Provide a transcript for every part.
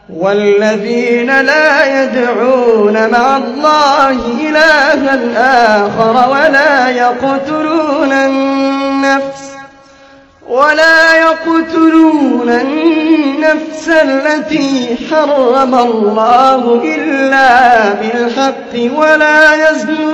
والذين لا يدعون مع الله إلها آخر ولا يقتلون النفس التي حرم الله إلا بالحق ولا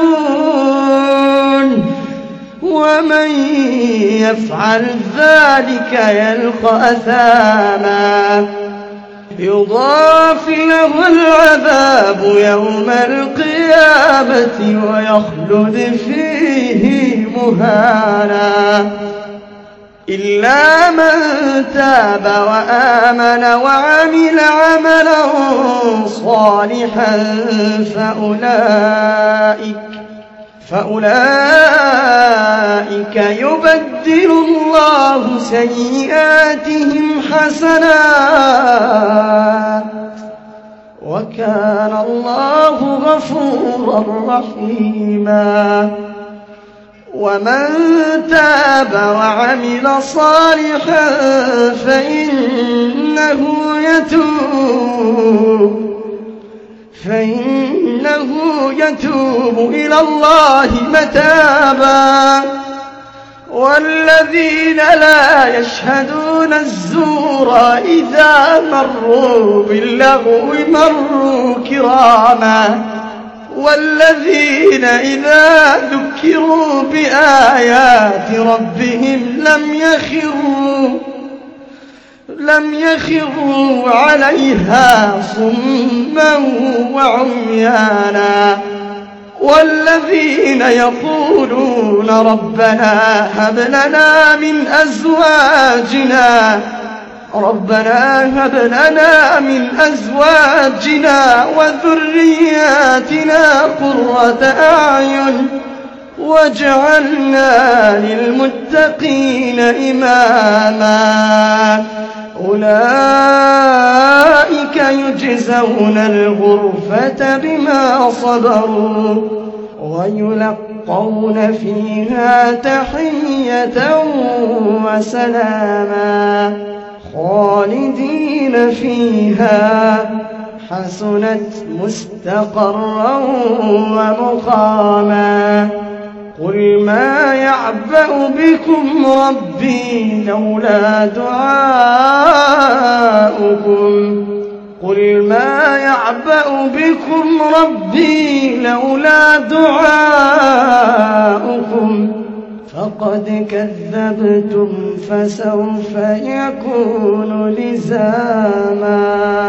يزنون ومن يفعل ذلك يلقى أثاما يضاعف له العذاب يوم القيامة ويخلد فيه مهانا إلا من تاب وآمن وعمل عملا صالحا فأولئك يبدل الله سيئاتهم حسنات وكان الله غفورا رحيما ومن تاب وعمل صالحا فإنه يتوب إلى الله متابا والذين لا يشهدون الزور إذا مروا باللغو مروا كراما والذين إذا ذكروا بآيات ربهم لم يخروا عليها صما وعميانا والذين يقولون ربنا هب لنا من أزواجنا وذرياتنا قرة أعين واجعلنا للمتقين إماما أولئك يجزون الغرفة بما صبروا ويلقون فيها تحية وسلاما خالدين فيها حسنت مستقرا ومقاما قل ما يعبأ بكم ربي لولا دعاؤكم فقد كذبتم فسوف يكون لزاما